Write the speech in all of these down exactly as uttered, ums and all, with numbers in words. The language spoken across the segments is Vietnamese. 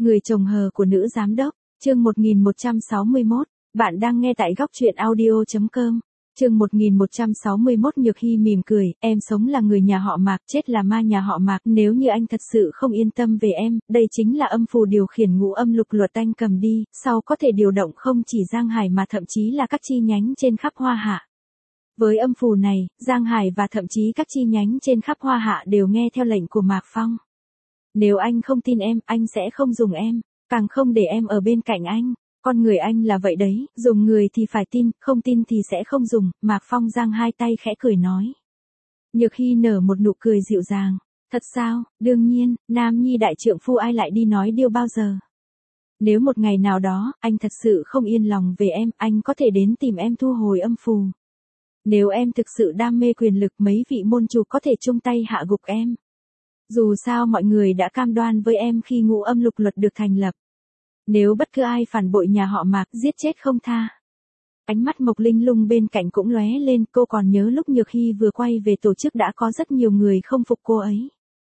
Người chồng hờ của nữ giám đốc, chương một nghìn một trăm sáu mươi mốt, bạn đang nghe tại góc truyện audio chấm com. Chương một nghìn một trăm sáu mươi mốt. Nhược Hy mỉm cười, em sống là người nhà họ Mạc, chết là ma nhà họ Mạc, nếu như anh thật sự không yên tâm về em, đây chính là âm phù điều khiển ngũ âm lục luật anh cầm đi, sau có thể điều động không chỉ Giang Hải mà thậm chí là các chi nhánh trên khắp Hoa Hạ. Với âm phù này, Giang Hải và thậm chí các chi nhánh trên khắp Hoa Hạ đều nghe theo lệnh của Mạc Phong. Nếu anh không tin em, anh sẽ không dùng em, càng không để em ở bên cạnh anh. Con người anh là vậy đấy, dùng người thì phải tin, không tin thì sẽ không dùng. Mạc Phong giang hai tay khẽ cười nói. Nhược Hy nở một nụ cười dịu dàng. Thật sao, đương nhiên, nam nhi đại trượng phu ai lại đi nói điêu bao giờ. Nếu một ngày nào đó, anh thật sự không yên lòng về em, anh có thể đến tìm em thu hồi âm phù. Nếu em thực sự đam mê quyền lực, mấy vị môn chủ có thể chung tay hạ gục em. Dù sao mọi người đã cam đoan với em khi ngũ âm lục luật được thành lập. Nếu bất cứ ai phản bội nhà họ Mạc, giết chết không tha. Ánh mắt Mộc Linh Lung bên cạnh cũng lóe lên, cô còn nhớ lúc Nhược Hy vừa quay về tổ chức đã có rất nhiều người không phục cô ấy.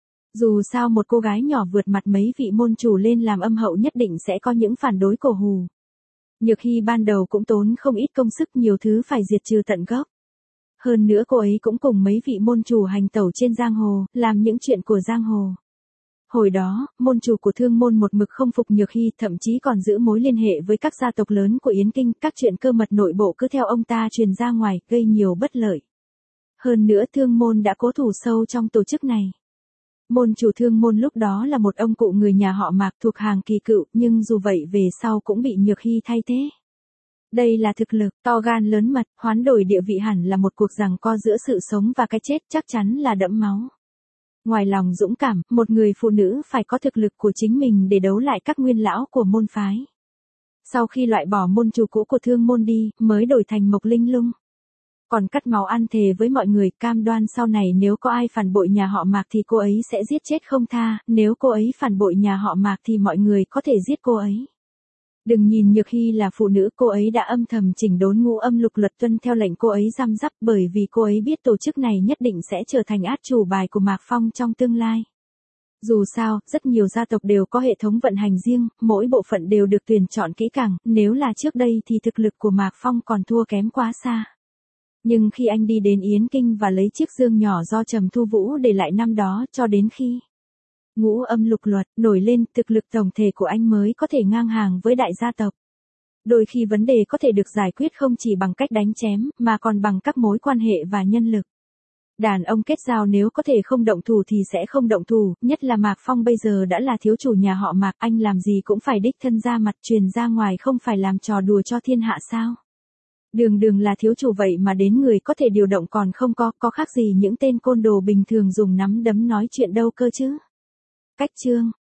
Dù sao một cô gái nhỏ vượt mặt mấy vị môn chủ lên làm âm hậu nhất định sẽ có những phản đối cổ hù. Nhược Hy ban đầu cũng tốn không ít công sức, nhiều thứ phải diệt trừ tận gốc. Hơn nữa cô ấy cũng cùng mấy vị môn chủ hành tẩu trên giang hồ, làm những chuyện của giang hồ. Hồi đó, môn chủ của Thương môn một mực không phục Nhược Hy, thậm chí còn giữ mối liên hệ với các gia tộc lớn của Yến Kinh, các chuyện cơ mật nội bộ cứ theo ông ta truyền ra ngoài, gây nhiều bất lợi. Hơn nữa Thương môn đã cố thủ sâu trong tổ chức này. Môn chủ Thương môn lúc đó là một ông cụ người nhà họ Mạc thuộc hàng kỳ cựu, nhưng dù vậy về sau cũng bị Nhược Hy thay thế. Đây là thực lực, to gan lớn mật, hoán đổi địa vị hẳn là một cuộc giằng co giữa sự sống và cái chết, chắc chắn là đẫm máu. Ngoài lòng dũng cảm, một người phụ nữ phải có thực lực của chính mình để đấu lại các nguyên lão của môn phái. Sau khi loại bỏ môn chủ cũ của Thương môn đi, mới đổi thành Mộc Linh Lung. Còn cắt máu ăn thề với mọi người, cam đoan sau này nếu có ai phản bội nhà họ Mạc thì cô ấy sẽ giết chết không tha, nếu cô ấy phản bội nhà họ Mạc thì mọi người có thể giết cô ấy. Đừng nhìn Nhược Hy là phụ nữ, cô ấy đã âm thầm chỉnh đốn ngũ âm lục luật tuân theo lệnh cô ấy răm rắp, bởi vì cô ấy biết tổ chức này nhất định sẽ trở thành át chủ bài của Mạc Phong trong tương lai. Dù sao, rất nhiều gia tộc đều có hệ thống vận hành riêng, mỗi bộ phận đều được tuyển chọn kỹ càng, nếu là trước đây thì thực lực của Mạc Phong còn thua kém quá xa. Nhưng khi anh đi đến Yến Kinh và lấy chiếc dương nhỏ do Trầm Thu Vũ để lại năm đó, cho đến khi ngũ âm lục luật nổi lên, thực lực tổng thể của anh mới có thể ngang hàng với đại gia tộc. Đôi khi vấn đề có thể được giải quyết không chỉ bằng cách đánh chém, mà còn bằng các mối quan hệ và nhân lực. Đàn ông kết giao nếu có thể không động thủ thì sẽ không động thủ, nhất là Mạc Phong bây giờ đã là thiếu chủ nhà họ Mạc, anh làm gì cũng phải đích thân ra mặt, truyền ra ngoài không phải làm trò đùa cho thiên hạ sao. Đường đường là thiếu chủ vậy mà đến người có thể điều động còn không có, có khác gì những tên côn đồ bình thường dùng nắm đấm nói chuyện đâu cơ chứ. Cách chương,